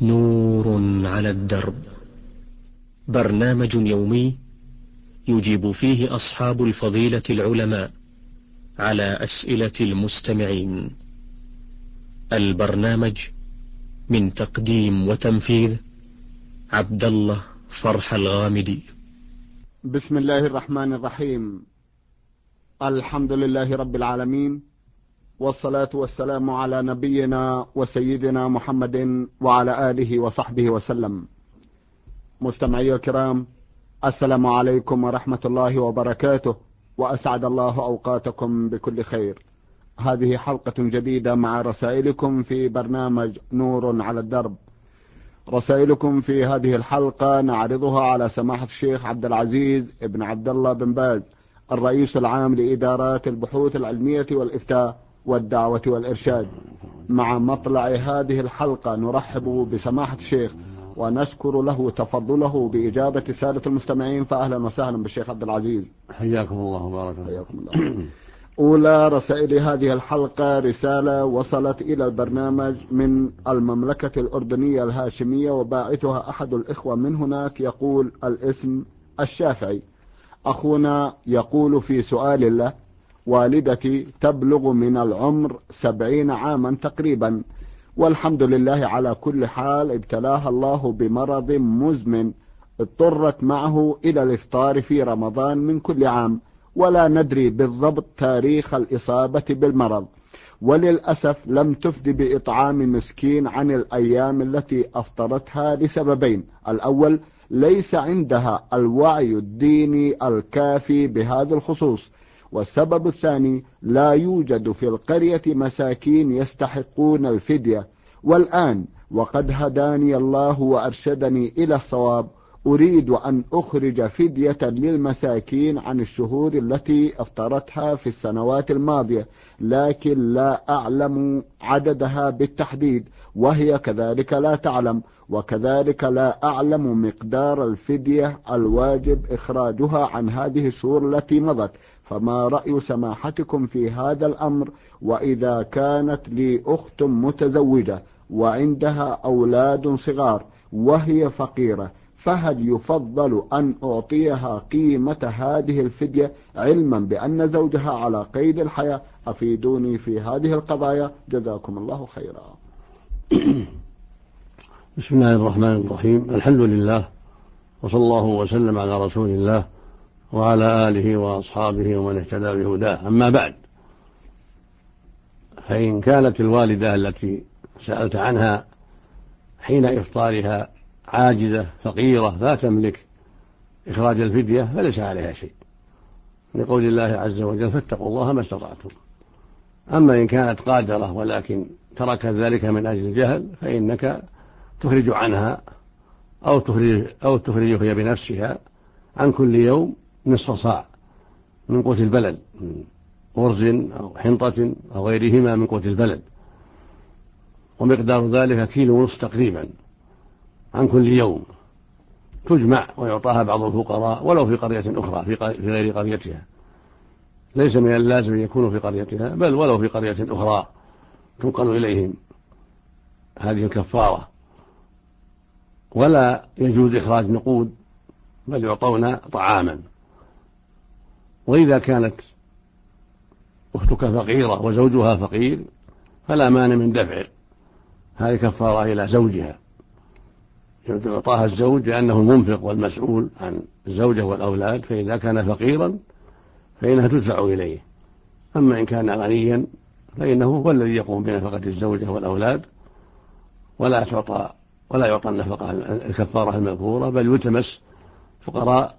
نور على الدرب، برنامج يومي يجيب فيه أصحاب الفضيلة العلماء على أسئلة المستمعين. البرنامج من تقديم وتنفيذ عبد الله فرح الغامدي. بسم الله الرحمن الرحيم. الحمد لله رب العالمين، والصلاة والسلام على نبينا وسيدنا محمد وعلى آله وصحبه وسلم. مستمعي الكرام، السلام عليكم ورحمة الله وبركاته، وأسعد الله أوقاتكم بكل خير. هذه حلقة جديدة مع رسائلكم في برنامج نور على الدرب. رسائلكم في هذه الحلقة نعرضها على سماحة الشيخ عبد العزيز ابن عبد الله بن باز، الرئيس العام لإدارات البحوث العلمية والإفتاء والدعوة والإرشاد. مع مطلع هذه الحلقة نرحب بسماحة الشيخ ونشكر له تفضله بإجابة سادة المستمعين، فأهلا وسهلا بالشيخ عبد العزيز. حياكم الله وبارك حياكم الله. أولى رسائل هذه الحلقة رسالة وصلت إلى البرنامج من المملكة الأردنية الهاشمية، وباعثها أحد الإخوة من هناك، يقول الاسم الشافعي. أخونا يقول في سؤال له: والدتي تبلغ من العمر 70 عاما تقريبا، والحمد لله على كل حال، ابتلاها الله بمرض مزمن اضطرت معه إلى الإفطار في رمضان من كل عام، ولا ندري بالضبط تاريخ الإصابة بالمرض، وللأسف لم تفد بإطعام مسكين عن الأيام التي أفطرتها لسببين: الأول، ليس عندها الوعي الديني الكافي بهذا الخصوص، والسبب الثاني، لا يوجد في القرية مساكين يستحقون الفدية. والآن وقد هداني الله وأرشدني إلى الصواب، أريد أن أخرج فدية للمساكين عن الشهور التي أفطرتها في السنوات الماضية، لكن لا أعلم عددها بالتحديد، وهي كذلك لا تعلم، وكذلك لا أعلم مقدار الفدية الواجب إخراجها عن هذه الشهور التي مضت. فما رأي سماحتكم في هذا الأمر؟ وإذا كانت لي أخت متزوجة وعندها أولاد صغار وهي فقيرة، فهل يفضل أن أعطيها قيمة هذه الفدية علما بأن زوجها على قيد الحياة؟ أفيدوني في هذه القضايا، جزاكم الله خيرا. بسم الله الرحمن الرحيم. الحمد لله، وصلى الله وسلم على رسول الله وعلى آله وأصحابه ومن اهتدى بهداه. أما بعد، فإن كانت الوالدة التي سألت عنها حين إفطارها عاجزة فقيرة لا تملك إخراج الفدية فليس عليها شيء، لقول الله عز وجل: فاتقوا الله ما استطعتم. أما إن كانت قادرة ولكن تركت ذلك من أجل الجهل، فإنك تخرج عنها أو تخرج هي بنفسها عن كل يوم نصف صاع من قوت البلد، من أرز أو حنطة أو غيرهما من قوت البلد، ومقدار ذلك 1.5 كيلو تقريبا عن كل يوم، تجمع ويعطاها بعض الفقراء ولو في قرية أخرى في غير قريتها. ليس من اللازم أن يكونوا في قريتها، بل ولو في قرية أخرى تنقل إليهم هذه الكفارة. ولا يجوز إخراج نقود، بل يعطون طعاما. وإذا كانت أختك فقيرة وزوجها فقير، فلا مانع من دفع هذه الكفارة إلى زوجها، يعطاها الزوج لأنه المنفق والمسؤول عن الزوجة والأولاد، فإذا كان فقيرا فإنها تدفع إليه. أما إن كان غنيا فإنه هو الذي يقوم بنفقة الزوجة والأولاد، ولا يعطى الكفارة المذكورة، بل يلتمس فقراء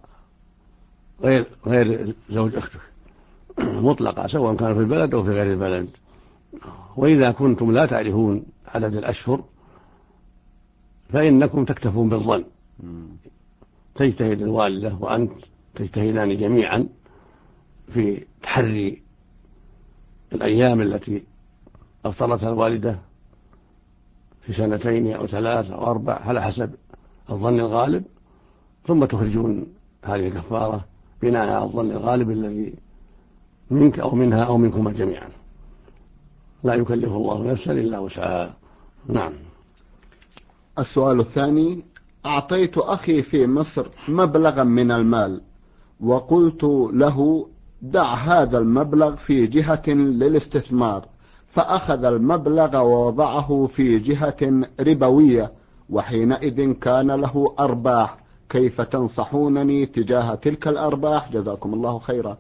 غير زوج أختك مطلقة، سواء كانوا في البلد أو في غير البلد. وإذا كنتم لا تعرفون عدد الأشهر فإنكم تكتفون بالظن، تجتهد الوالدة وأنت تجتهدان جميعا في تحري الأيام التي أفطرتها الوالدة في 2 أو 3 أو 4 على حسب الظن الغالب، ثم تخرجون هذه الكفارة بناء على الظن الغالب الذي منك أو منها أو منكم جميعا. لا يكلف الله نفسا إلا وسعها. نعم. السؤال الثاني: أعطيت أخي في مصر مبلغا من المال وقلت له دع هذا المبلغ في جهة للاستثمار، فأخذ المبلغ ووضعه في جهة ربوية وحينئذ كان له أرباح، كيف تنصحونني تجاه تلك الأرباح؟ جزاكم الله خيرا.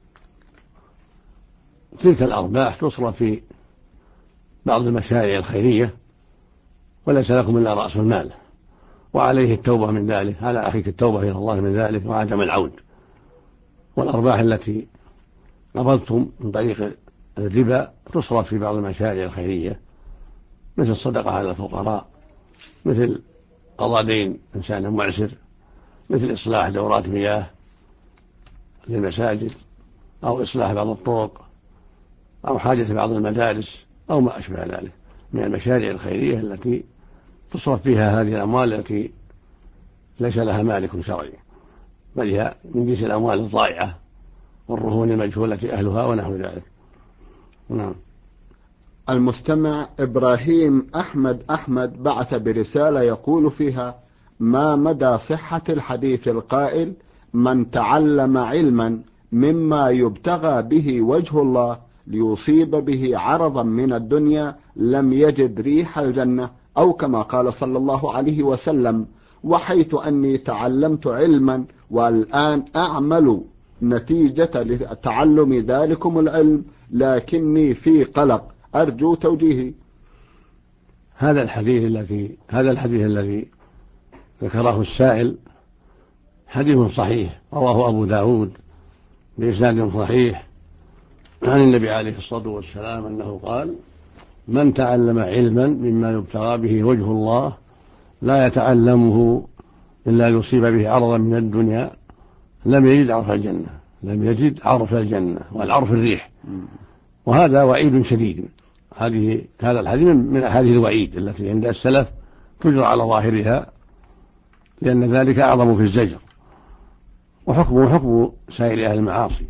تلك الأرباح تصرف في بعض المشاريع الخيرية وليس لكم إلا رأس المال، وعليه التوبة من ذلك، على أخيك التوبة إلى الله من ذلك وعدم العود. والأرباح التي قبضتم من طريق الربا تصرف في بعض المشاريع الخيرية، مثل الصدقة على الفقراء، مثل قضاء دين إنسان معسر، مثل إصلاح دورات مياه للمساجد، أو إصلاح بعض الطرق، أو حاجة بعض المدارس، أو ما أشبه ذلك من المشاريع الخيرية التي تصرف فيها هذه الأموال التي ليس لها مالك شرعي، بل هي من جنس الأموال الضائعة والرهون المجهولة أهلها ونحو ذلك. نعم. المستمع إبراهيم أحمد بعث برسالة يقول فيها: ما مدى صحة الحديث القائل من تعلم علما مما يبتغى به وجه الله ليصيب به عرضا من الدنيا لم يجد ريح الجنة، أو كما قال صلى الله عليه وسلم: وحيث أني تعلمت علما والآن أعمل نتيجة لتعلم ذلكم العلم لكني في قلق، أرجو توجيهي. هذا الحديث الذي ذكره السائل حديث صحيح، رواه أبو داود بإسناد صحيح عن النبي عليه الصلاة والسلام أنه قال: من تعلم علما مما يبتغى به وجه الله لا يتعلمه إلا يصيب به عرضا من الدنيا لم يجد عرف الجنة، والعرف الريح. وهذا وعيد شديد. هذا الحديث من أحاديث الوعيد التي عند السلف تجرى على ظاهرها، لأن ذلك أعظم في الزجر، وحكمه حكم سائر أهل المعاصي.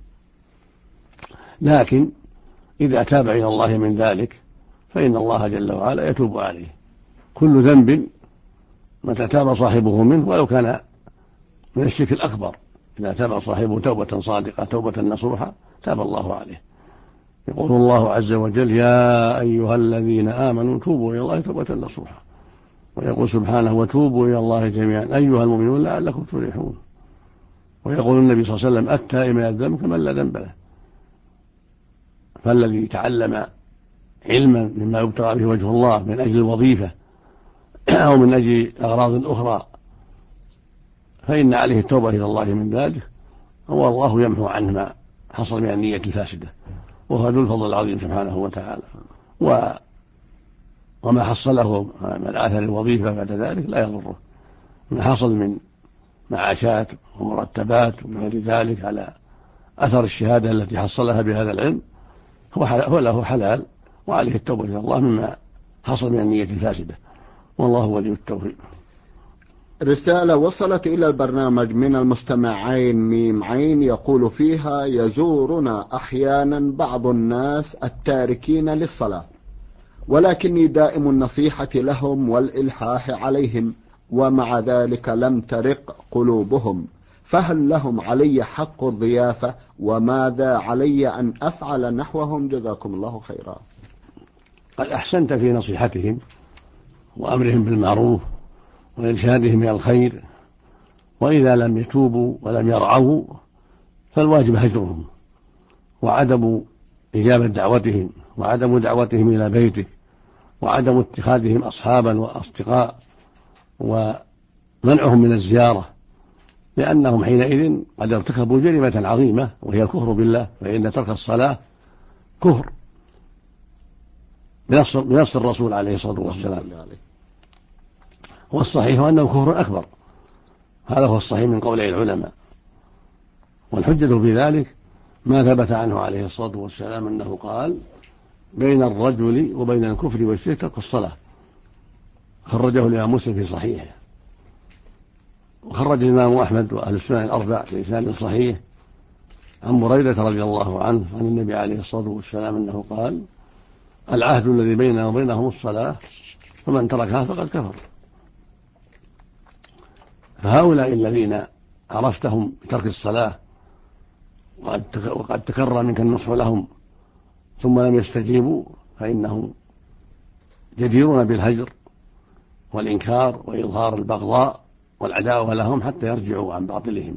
لكن إذا تاب إلى الله من ذلك فإن الله جل وعلا يتوب عليه. كل ذنب متى تاب صاحبه منه ولو كان من الشرك الأكبر، إذا تاب صاحبه توبة صادقة توبة نصوحة تاب الله عليه. يقول الله عز وجل: يا أيها الذين آمنوا توبوا إلى الله توبة نصوحا. ويقول سبحانه: وتوبوا إلى الله جميعا أيها المؤمنون لعلكم تفلحون. ويقول النبي صلى الله عليه وسلم: التائب من الذنب كمن لا ذنب له. فالذي تعلم علما مما يبتغى به وجه الله من أجل الوظيفة أو من أجل أغراض أخرى فإن عليه التوبة إلى الله من ذلك، والله يمحو عنه ما حصل من النية الفاسدة، وهو ذو الفضل العظيم سبحانه وتعالى. وما حصله من آثار الوظيفة بعد ذلك لا يضره، ما حصل من معاشات ومرتبات ومن غير ذلك على أثر الشهادة التي حصلها بهذا العلم هو له حلال، وعليه التوبة إلى الله مما حصل من النية الفاسدة، والله ولي التوفيق. رسالة وصلت إلى البرنامج من المستمعين ميم عين يقول فيها: يزورنا أحيانا بعض الناس التاركين للصلاة، ولكني دائم النصيحة لهم والإلحاح عليهم، ومع ذلك لم ترق قلوبهم، فهل لهم علي حق الضيافة؟ وماذا علي أن أفعل نحوهم؟ جزاكم الله خيرا. قد أحسنت في نصيحتهم وأمرهم بالمعروف وإرشادهم إلى الخير، وإذا لم يتوبوا ولم يرعوا فالواجب هجرهم وعدم إجابة دعوتهم وعدم دعوتهم إلى بيتك وعدم اتخاذهم أصحابا وأصدقاء ومنعهم من الزيارة، لأنهم حينئذ قد ارتكبوا جريمة عظيمة وهي الكفر بالله، فإن ترك الصلاة كفر بنص الرسول عليه الصلاة والسلام، والصحيح أنه كفر أكبر. هذا هو الصحيح من قولي العلماء، والحجة في ذلك ما ثبت عنه عليه الصلاة والسلام أنه قال: بين الرجل وبين الكفر والشرك ترك الصلاة. خرجه الإمام مسلم في صحيحه، وخرج الإمام أحمد وأهل السنن الأربع بإسناد صحيح عن بريدة رضي الله عنه عن النبي عليه الصلاة والسلام أنه قال: العهد الذي بيننا وبينهم الصلاة فمن تركها فقد كفر. فهؤلاء الذين عرفتهم بترك الصلاة وقد تكرر منك النصح لهم ثم لم يستجيبوا فإنهم جديرون بالهجر والإنكار وإظهار البغضاء والعداوة لهم حتى يرجعوا عن باطلهم.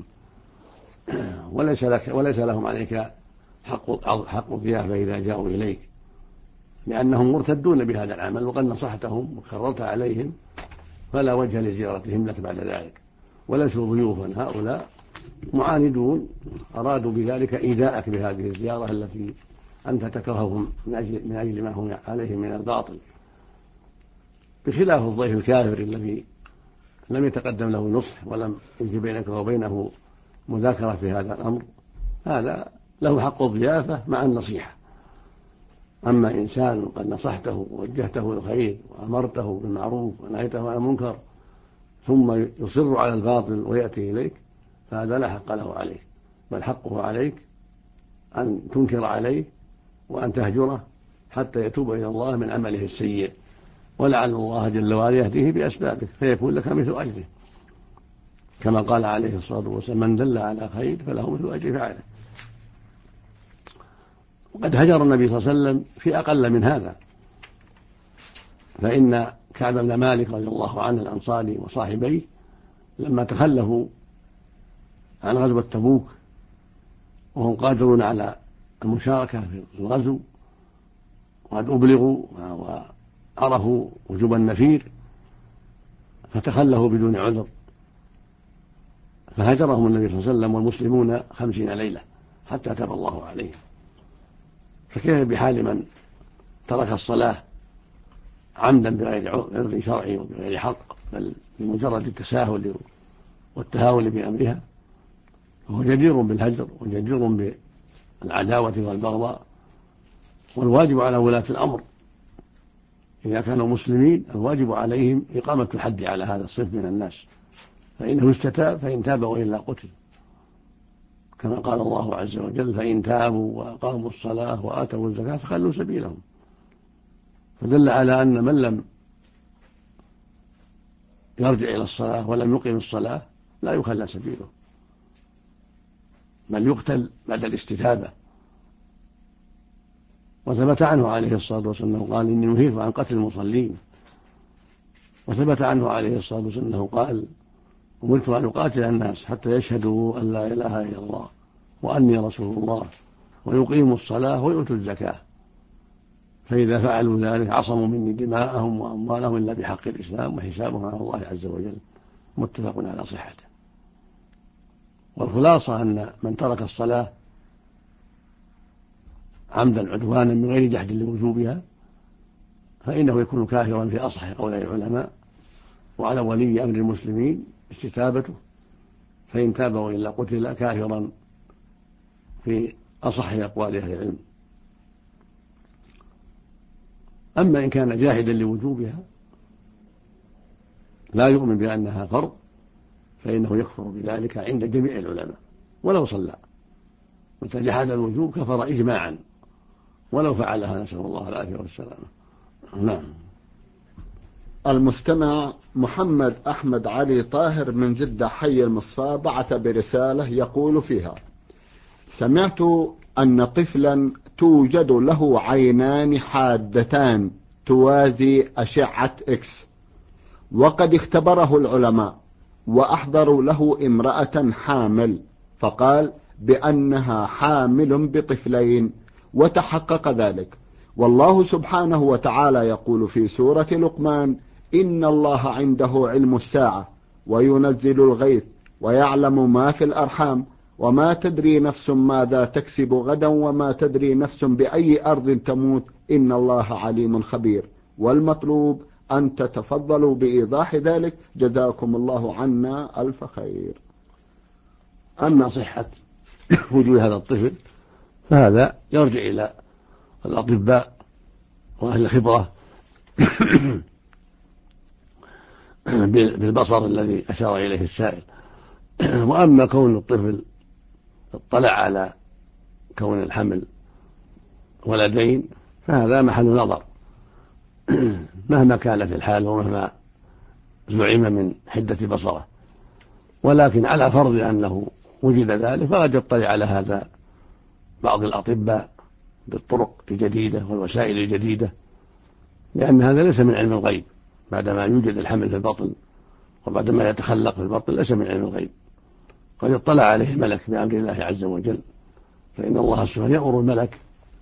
وليس لهم عليك حق الضيافة إذا جاءوا إليك، لأنهم مرتدون بهذا العمل وقد نصحتهم وكررت عليهم، فلا وجه لزيارتهم لك بعد ذلك، وليسوا ضيوفا. هؤلاء معاندون أرادوا بذلك إيذاءك بهذه الزيارة التي أنت تكرههم من أجل ما هم عليه من الباطل، بخلاف الضيف الكافر الذي لم يتقدم له نصح ولم يجي بينك وبينه مذاكرة في هذا الأمر، هذا له حق الضيافة مع النصيحة. أما إنسان قد نصحته ووجهته الخير وأمرته بالمعروف ونهيته عن المنكر ثم يصر على الباطل ويأتي إليك، فهذا لا حق له عليك، بل حقه عليك أن تنكر عليه وأن تهجره حتى يتوب إلى الله من عمله السيء، ولعل الله جل وعلا يهديه بأسبابك فيكون لك مثل أجره، كما قال عليه الصلاة والسلام: من دل على خير فله مثل أجر فاعله. وقد هجر النبي صلى الله عليه وسلم في أقل من هذا، فإن كعب بن مالك رضي الله عنه الأنصاري وصاحبيه لما تخلفوا عن غزوة تبوك وهم قادرون على المشاركة في الغزو وقد أبلغوا وعرفوا وجوب النفير فتخلفوا بدون عذر، فهجرهم النبي صلى الله عليه وسلم والمسلمون 50 ليلة حتى تاب الله عليهم. فكيف بحال من ترك الصلاة عمدا بغير عذر شرعي وبغير حق، بل بمجرد التساهل والتهاون بأمرها، فهو جدير بالهجر وجدير بالعداوة والبغضاء. والواجب على ولاة الأمر إذا كانوا مسلمين الواجب عليهم إقامة الحد على هذا الصنف من الناس، فإنه استتاب فإن تاب وإلا قتل، كما قال الله عز وجل: فإن تابوا وأقاموا الصلاة وآتوا الزكاة فخلوا سبيلهم. فدل على أن من لم يرجع إلى الصلاة ولم يقيم الصلاة لا يخلى سبيله، بل يقتل بعد الاستتابة. وثبت عنه عليه الصلاة والسلام قال: إني نهيت عن قتل المصلين. وثبت عنه عليه الصلاة والسلام أنه قال: أمرت أن أقاتل الناس حتى يشهدوا أن لا إله إلا الله وأني رسول الله ويقيموا الصلاة ويؤتوا الزكاة، فإذا فعلوا ذلك عصموا مني دماءهم وأموالهم إلا بحق الإسلام وحسابهم على الله عز وجل. متفق على صحته. والخلاصة أن من ترك الصلاة عمدا عدوانا من غير جحد لوجوبها فإنه يكون كافرا في أصح قول العلماء، وعلى ولي أمر المسلمين استتابته، فإن تاب وإلا قتل كافرا في أصح أقوال أهل العلم. أما إن كان جاحدا لوجوبها لا يؤمن بأنها فرض فإنه يكفر بذلك عند جميع العلماء ولو صلى، متى جحد الوجوب كفر إجماعا ولو فعلها، نسأل الله العافية والسلامة. نعم. المستمع محمد أحمد علي طاهر من جدة حي المصفى بعث برسالة يقول فيها: سمعت أن طفلا توجد له عينان حادتان توازي أشعة إكس، وقد اختبره العلماء وأحضروا له امرأة حامل فقال بأنها حامل بطفلين وتحقق ذلك، والله سبحانه وتعالى يقول في سورة لقمان: إن الله عنده علم الساعة وينزل الغيث ويعلم ما في الأرحام وما تدري نفس ماذا تكسب غدا وما تدري نفس بأي أرض تموت إن الله عليم خبير. والمطلوب أن تتفضلوا بإيضاح ذلك، جزاكم الله عنا ألف خير. أما صحة وجود هذا الطفل فهذا يرجع إلى الأطباء وأهل الخبرة بالبصر الذي أشار إليه السائل. وأما كون الطفل اطلع على كون الحمل ولدين فهذا محل نظر، مهما كانت الحال ومهما زعم من حدة بصره، ولكن على فرض أنه وجد ذلك فقد يطلع على هذا بعض الأطباء بالطرق الجديدة والوسائل الجديدة، لأن هذا ليس من علم الغيب. بعدما يوجد الحمل في البطن وبعدما يتخلق في البطن ليس من علم الغيب، قد يطلع عليه ملك بأمر الله عز وجل، فإن الله سبحانه يأمر الملك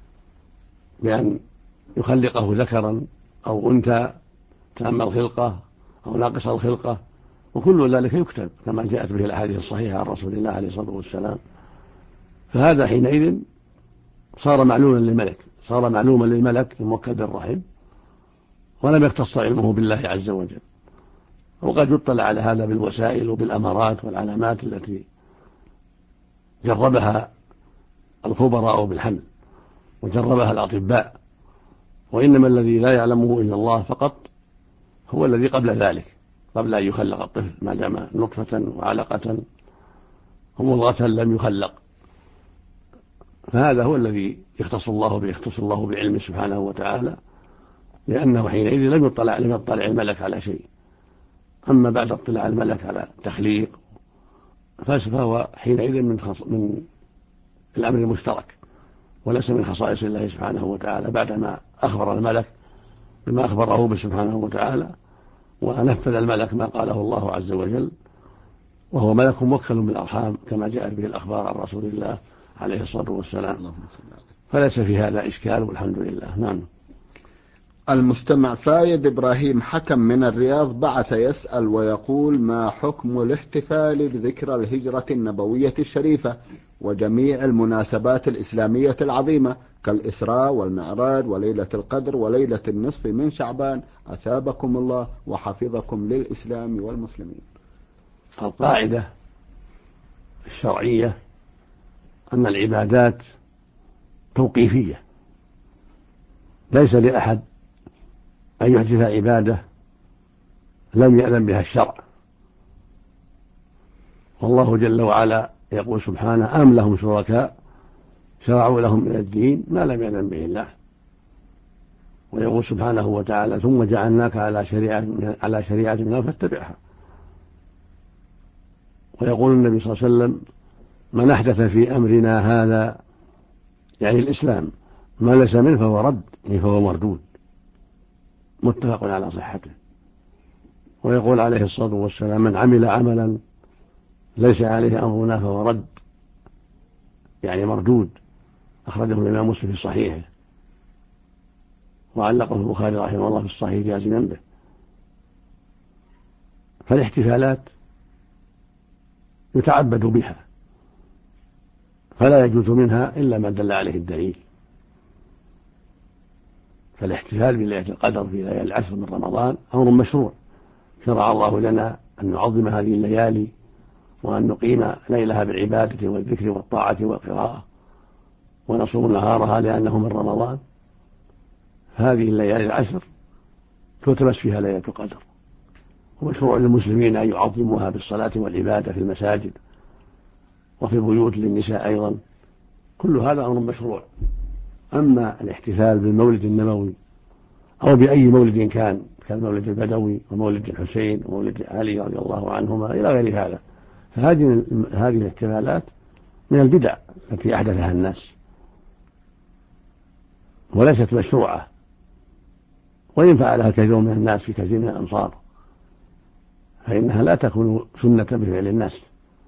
بأن يخلقه ذكرا أو أنثى تام الخلقة أو ناقص الخلقة، وكل ذلك يكتب كما جاءت به الأحاديث الصحيحة عن رسول الله عليه الصلاة والسلام. فهذا حينئذ صار معلوما للملك الموكل بالرحم، ولم يختص علمه بالله عز وجل. وقد يطلع على هذا بالوسائل وبالأمارات والعلامات التي جربها الخبراء بالحمل وجربها الأطباء، وإنما الذي لا يعلمه إلا الله فقط هو الذي قبل ذلك، قبل أن يخلق الطفل، ما دام نطفة وعلقة ومضغة لم يخلق، فهذا هو الذي يختص الله بعلمه سبحانه وتعالى، لأنه حينئذ لم يطلع الملك على شيء. أما بعد اطلاع الملك على تخليق فهو حينئذ من الأمر المشترك، وليس من خصائص الله سبحانه وتعالى، بعدما أخبر الملك بما أخبره به سبحانه وتعالى، ونفذ الملك ما قاله الله عز وجل، وهو ملك موكل بالأرحام كما جاءت به الأخبار عن رسول الله عليه الصلاة والسلام. فليس في هذا إشكال والحمد لله. نعم. المستمع فايد إبراهيم حكم من الرياض بعث يسأل ويقول: ما حكم الاحتفال بذكرى الهجرة النبوية الشريفة وجميع المناسبات الإسلامية العظيمة كالإسراء والمعراج وليلة القدر وليلة النصف من شعبان، أثابكم الله وحفظكم للإسلام والمسلمين؟ القاعدة الشرعية أن العبادات توقيفية، ليس لأحد أن يحدث عبادة لم يأذن بها الشرع. والله جل وعلا يقول سبحانه: أم لهم شركاء شرعوا لهم من الدين ما لم يأذن به الله. ويقول سبحانه وتعالى: ثم جعلناك على شريعة منها فاتبعها. ويقول النبي صلى الله عليه وسلم: من أحدث في أمرنا هذا، يعني الإسلام، ما ليس منه فهو رد، فهو مردود، متفق على صحته. ويقول عليه الصلاة والسلام: من عمل عملا ليس عليه أمرنا فهو رد، يعني مردود. أخرجه الإمام مسلم في صحيحه، وعلقه البخاري رحمه الله في الصحيح جازما به. فالاحتفالات يتعبد بها، فلا يجوز منها إلا ما دل عليه الدليل. فالاحتفال بليلة القدر في ليالي العشر من رمضان أمر مشروع، شرع الله لنا أن نعظم هذه الليالي وأن نقيم ليلها بالعبادة والذكر والطاعة والقراءة، ونصوم نهارها لأنه من رمضان. هذه الليالي العشر تلتمس فيها ليلة القدر، ومشروع للمسلمين أن يعظموها بالصلاة والعبادة في المساجد وفي البيوت للنساء أيضا. كل هذا أمر مشروع. أما الاحتفال بالمولد النبوي أو بأي مولد كان، كالمولد البدوي ومولد الحسين ومولد علي رضي الله عنهما إلى غير هذا، فهذه الاحتفالات من البدع التي أحدثها الناس وليست مشروعة، وإن فعلها كثير من الناس في كثير من الأمصار فإنها لا تكون سنة بفعل الناس،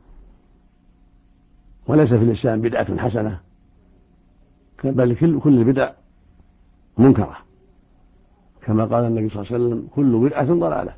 وليس في الإسلام بدعة حسنة، بل كل البدع منكرة، كما قال النبي صلى الله عليه وسلم: كل بدعة ضلالة.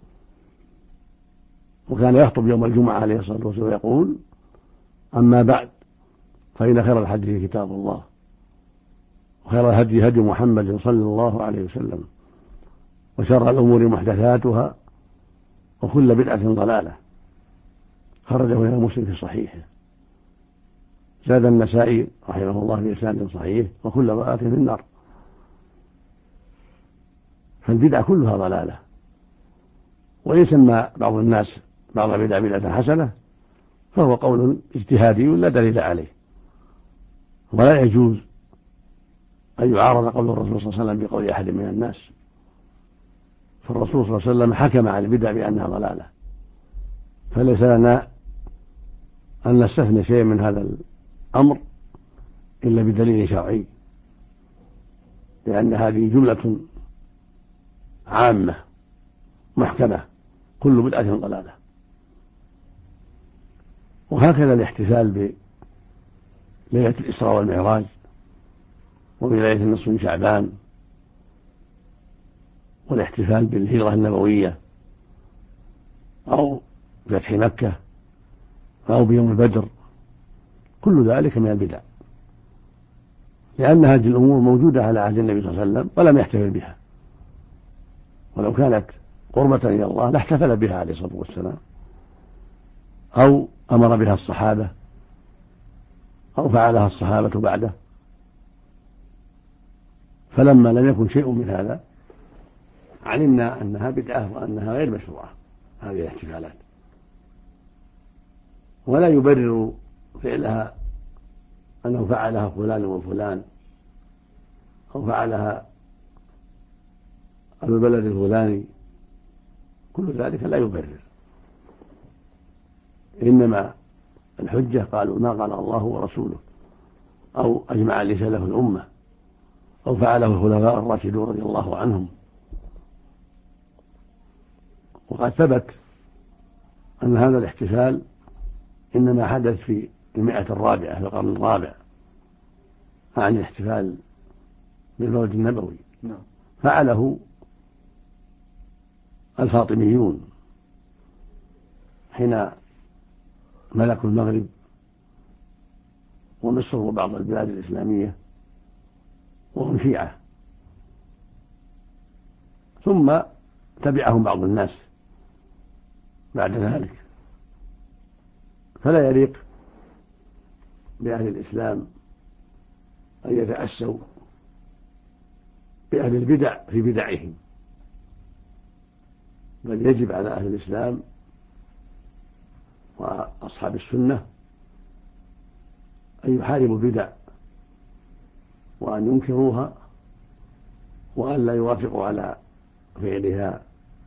وكان يخطب يوم الجمعة عليه الصلاة والسلام ويقول: أما بعد فإن خير الحديث كتاب الله، وخير الهدي هدي محمد صلى الله عليه وسلم، وشر الأمور محدثاتها، وكل بدعة ضلالة. خرجه الإمام مسلم في صحيحه. زاد النسائي رحمه الله في إسناد صحيح: وكل ضلالة في النار. فالبدع كلها ضلالة. ويسمى بعض الناس بعض البدع بدعة حسنة، فهو قول اجتهادي لا دليل عليه، ولا يجوز أن يعارض قول الرسول صلى الله عليه وسلم بقول أحد من الناس، فالرسول صلى الله عليه وسلم حكم على البدع بأنها ضلالة، فليس لنا أن نستثني شيء من هذا الأمر إلا بدليل شرعي، لأن هذه جملة عامة محكمة، كل بدعة ضلالة. وهكذا الاحتفال بليلة الإسراء والمعراج وبليلة النصف من شعبان، والاحتفال بالهجرة النبوية أو فتح مكة أو بيوم بدر، كل ذلك من البدع، لأن هذه الأمور موجودة على عهد النبي صلى الله عليه وسلم ولم يحتفل بها، ولو كانت قربة إلى الله لاحتفل بها عليه الصلاة والسلام، أو أمر بها الصحابة أو فعلها الصحابة بعده. فلما لم يكن شيء من هذا علمنا أنها بدعة وأنها غير مشروعة هذه الاحتفالات، ولا يبرر فعلها أنه فعلها فلان وفلان أو فعلها البلد الفلاني، كل ذلك لا يبرر، إنما الحجة قالوا ما قال الله ورسوله، أو أجمع عليه سلف الأمة، أو فعله الخلفاء الراشدون رضي الله عنهم. وقد ثبت أن هذا الاحتفال إنما حدث في المئة الرابعة في القرن الرابع، عن الاحتفال بالمولد النبوي، فعله الفاطميون حين ملكوا المغرب ومصر وبعض البلاد الإسلامية وهم شيعة، ثم تبعهم بعض الناس بعد ذلك. فلا يليق بأهل الإسلام أن يتأسوا بأهل البدع في بدعهم، بل يجب على أهل الإسلام وأصحاب السنة أن يحاربوا البدع وأن ينكروها وأن لا يوافقوا على فعلها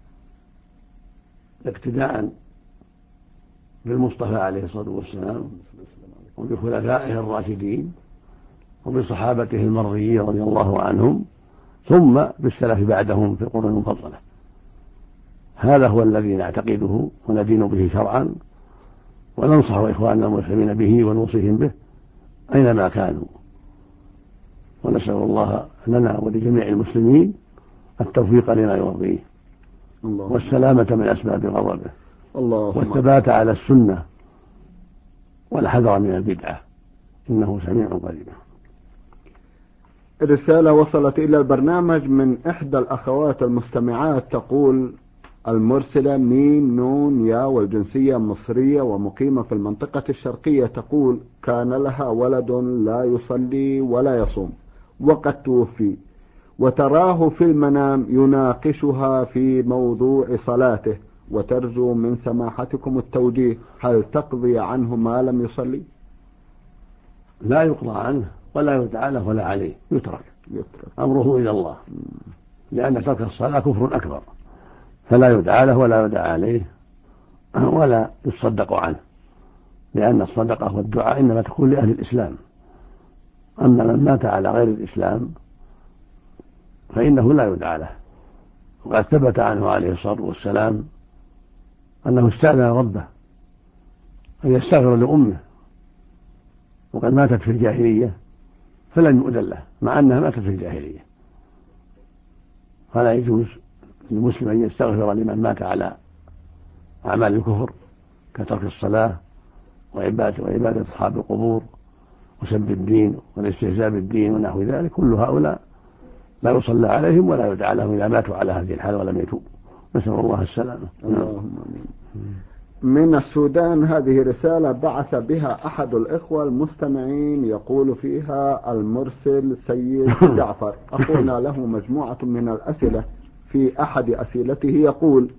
اقتداء بالمصطفى عليه الصلاة والسلام وبخلفائه الراشدين وبصحابته المرضيين رضي الله عنهم، ثم بالسلف بعدهم في القرون المفضلة. هذا هو الذي نعتقده وندين به شرعا، وننصح إخواننا المسلمين به ونوصيهم به أينما كانوا، ونسأل الله لنا ولجميع المسلمين التوفيق لما يرضيه والسلامة من أسباب غضبه والثبات على السنة والحذر من البدعة، إنه سميع قريب. رسالة وصلت إلى البرنامج من إحدى الأخوات المستمعات تقول: المرسلة ميم نون يا والجنسية مصرية ومقيمة في المنطقة الشرقية، تقول: كان لها ولد لا يصلي ولا يصوم وقد توفي، وتراه في المنام يناقشها في موضوع صلاته، وترجو من سماحتكم التوجيه، هل تقضي عنه ما لم يصلي؟ لا يقضى عنه ولا يدعى له ولا عليه، يترك أمره إلى الله، لأن ترك الصلاة كفر أكبر، فلا يدعى له ولا يدعى عليه ولا يتصدق عنه، لأن الصدقة والدعاء إنما تكون لأهل الإسلام، أما من مات على غير الإسلام فإنه لا يدعى له. وقد ثبت عنه عليه الصلاة والسلام أنه استأذن ربه أن يستغفر لأمه وقد ماتت في الجاهلية فلن يؤذن له، مع أنها ماتت في الجاهلية. فلا يجوز للمسلم أن يستغفر لمن مات على أعمال الكفر كترك الصلاة وعبادة أصحاب القبور وسب الدين والاستهزاء بالدين ونحو ذلك، كل هؤلاء لا يصلى عليهم ولا يدعى لهم إذا ماتوا على هذه الحال ولم يتوبوا، نسأل الله السلامة. اللهم آمين. من السودان هذه رسالة بعث بها أحد الإخوة المستمعين يقول فيها: المرسل سيد جعفر أخونا له مجموعة من الأسئلة، في أحد أسئلته يقول: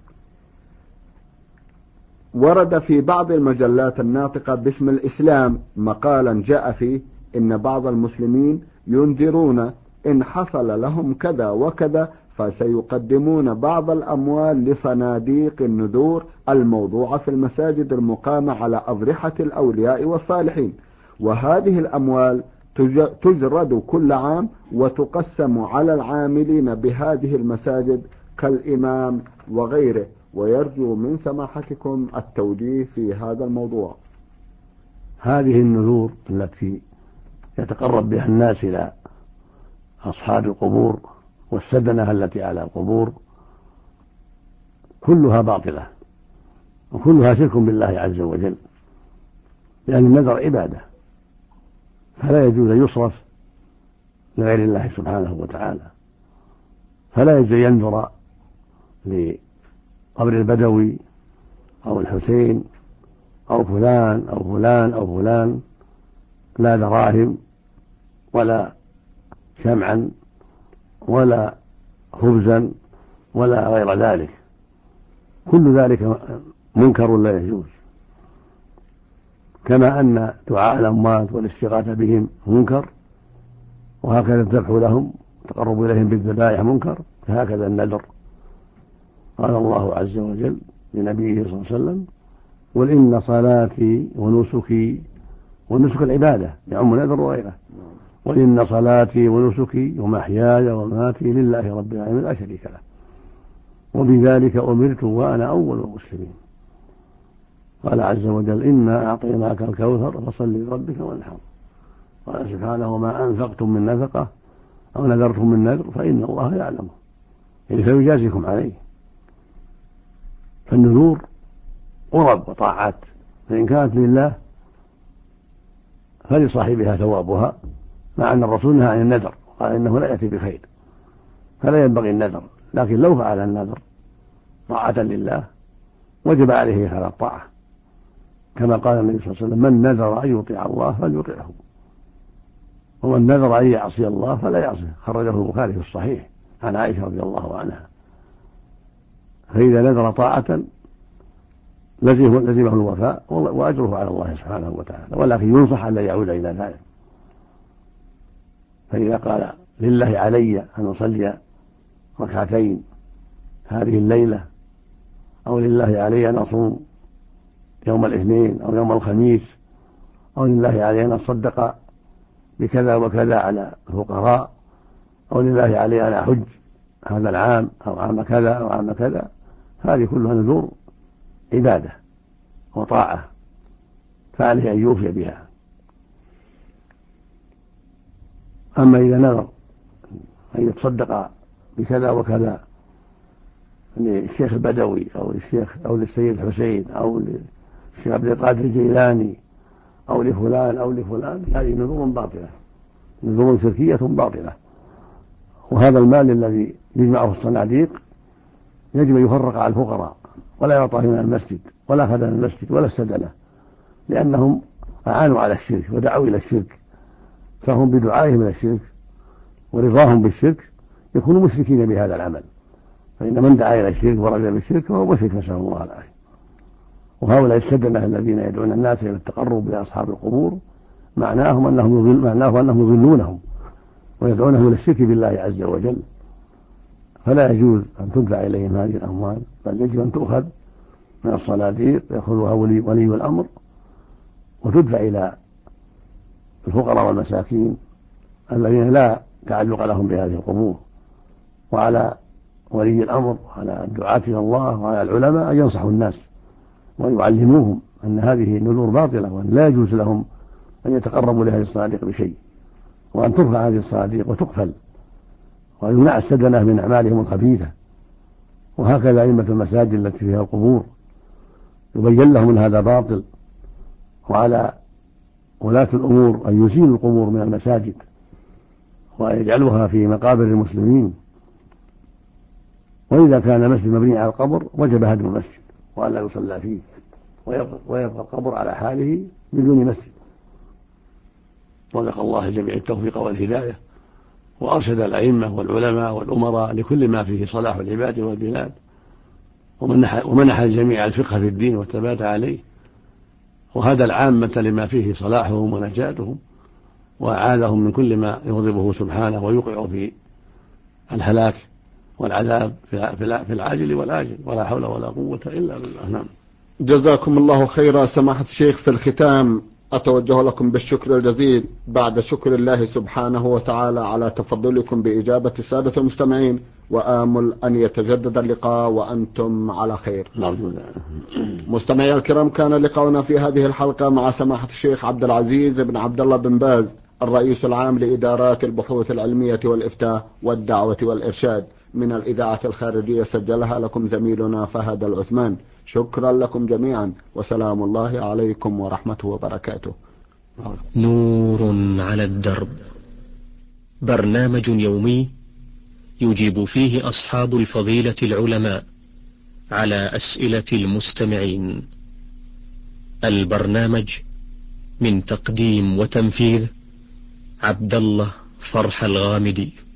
ورد في بعض المجلات الناطقة باسم الإسلام مقالا جاء فيه إن بعض المسلمين ينذرون إن حصل لهم كذا وكذا فسيقدمون بعض الأموال لصناديق النذور الموضوعة في المساجد المقامة على أضرحة الأولياء والصالحين، وهذه الأموال تجرد كل عام وتقسم على العاملين بهذه المساجد كالإمام وغيره. ويرجو من سماحتكم التوجيه في هذا الموضوع. هذه النذور التي يتقرب بها الناس إلى أصحاب القبور والسدنة التي على القبور كلها باطلة وكلها شرك بالله عز وجل، لأن النذر عبادة فلا يجوز أن يصرف لغير الله سبحانه وتعالى. فلا يجوز أن ينذر لقبر البدوي أو الحسين أو فلان أو فلان أو فلان لا دراهم ولا شمعا ولا خبزا ولا غير ذلك، كل ذلك منكر لا يجوز. كما أن دعاء الأموات والاستغاثة بهم منكر، وهكذا الذبح لهم التقرب إليهم بالذبائح منكر، فهكذا النذر. قال الله عز وجل لنبيه صلى الله عليه وسلم: قل إن صلاتي ونسكي، ونسك العبادة يعم النذر وغيره، قل إن صلاتي ونسكي ومحياي ومماتي لله رب العالمين لا شريك له وبذلك أمرت وأنا أول المسلمين. قال عز وجل: إنا أعطيناك الكوثر فصل لربك وانحر. قال سبحانه: وما أنفقتم من نفقة أو نذرتم من نذر فإن الله يعلمه، يعني فيجازيكم عليه. فالنذور قرب وطاعات، فإن كانت لله فلصاحبها ثوابها، مع أن الرسول نهى عن النذر قال إنه لا يأتي بخير فلا ينبغي النذر، لكن لو فعل النذر طاعة لله وجب عليه فعل الطاعة، كما قال النبي صلى الله عليه وسلم: من نذر أن يطيع الله فليطيعه، ومن نذر أن يعصي الله فلا يعصيه. خرجه البخاري في الصحيح عن عائشة رضي الله عنها. فإذا نذر طاعة لزمه الوفاء وأجره على الله سبحانه وتعالى، ولكن ينصح أن لا يعود إلى ذلك. فإذا قال: لله علي أن أصلي ركعتين هذه الليلة، أو لله علي أن أصوم يوم الاثنين أو يوم الخميس، أو لله علي أن أتصدق بكذا وكذا على الفقراء، أو لله علي أن أحج هذا العام أو عام كذا أو عام كذا، هذه كلها نذور عبادة وطاعة، فعليه أن يوفي بها. أما إذا نذر أن يتصدق بكذا وكذا للشيخ البدوي أو للشيخ أو للسيد الحسين أو للشيخ عبد القادر الجيلاني أو لفلان أو لفلان، هذه نذور باطلة، نذور شركية باطلة. وهذا المال الذي يجمعه الصناديق يجب أن يفرق على الفقراء ولا يعطى من المسجد ولا خدم المسجد ولا السدنة، لأنهم أعانوا على الشرك ودعوا إلى الشرك، فهم بدعائهم إلى الشرك ورضاهم بالشرك يكونوا مشركين بهذا العمل. فإن من دعا إلى الشرك ورجع بالشرك فهو مشرك، نسأل الله العافية. وهؤلاء السدنة الذين يدعون الناس إلى التقرب بأصحاب القبور معناه أنهم يضلونهم ويدعونهم إلى الشرك بالله عز وجل، فلا يجوز أن تدفع إليهم هذه الأموال، بل يجب أن تؤخذ من الصناديق يأخذها ولي الأمر وتدفع إلى الفقراء والمساكين الذين لا تعلق لهم بهذه القبور، وعلى ولي الأمر وعلى الدعاة إلى الله وعلى العلماء أن ينصحوا الناس ويعلموهم أن هذه النذور باطلة، وأن لا يجوز لهم أن يتقربوا لهذه الصناديق بشيء، وأن ترفع هذه الصناديق وتقفل ويمنع السدنة من أعمالهم الخبيثة. وهكذا أئمة المساجد التي فيها القبور يبين لهم أن هذا باطل، وعلى ولاة الأمور أن يزيلوا القبور من المساجد وأن يجعلوها في مقابر المسلمين. وإذا كان المسجد مبني على القبر وجب هدم المسجد وأن لا يصلى فيه، ويبقى القبر على حاله بدون مسجد. رزق الله الجميع التوفيق والهداية، وأرشد الأئمة والعلماء والأمراء لكل ما فيه صلاح العباد والبلاد، ومنح الجميع الفقه في الدين والثبات عليه، وهدى العامة لما فيه صلاحهم ونجاتهم، وأعاذهم من كل ما يغضبه سبحانه ويوقع في الهلاك والعذاب في العاجل والآجل، ولا حول ولا قوة إلا بالله. نعم. جزاكم الله خيرا سماحة الشيخ. في الختام أتوجه لكم بالشكر الجزيل بعد شكر الله سبحانه وتعالى على تفضلكم بإجابة السادة المستمعين، وآمل أن يتجدد اللقاء وأنتم على خير. مستمعي الكرام، كان لقاؤنا في هذه الحلقة مع سماحة الشيخ عبد العزيز بن عبد الله بن باز، الرئيس العام لإدارات البحوث العلمية والإفتاء والدعوة والإرشاد، من الإذاعة الخارجية، سجلها لكم زميلنا فهد العثمان. شكرا لكم جميعا، وسلام الله عليكم ورحمته وبركاته. نور على الدرب، برنامج يومي يجيب فيه أصحاب الفضيلة العلماء على أسئلة المستمعين. البرنامج من تقديم وتنفيذ عبد الله فرح الغامدي.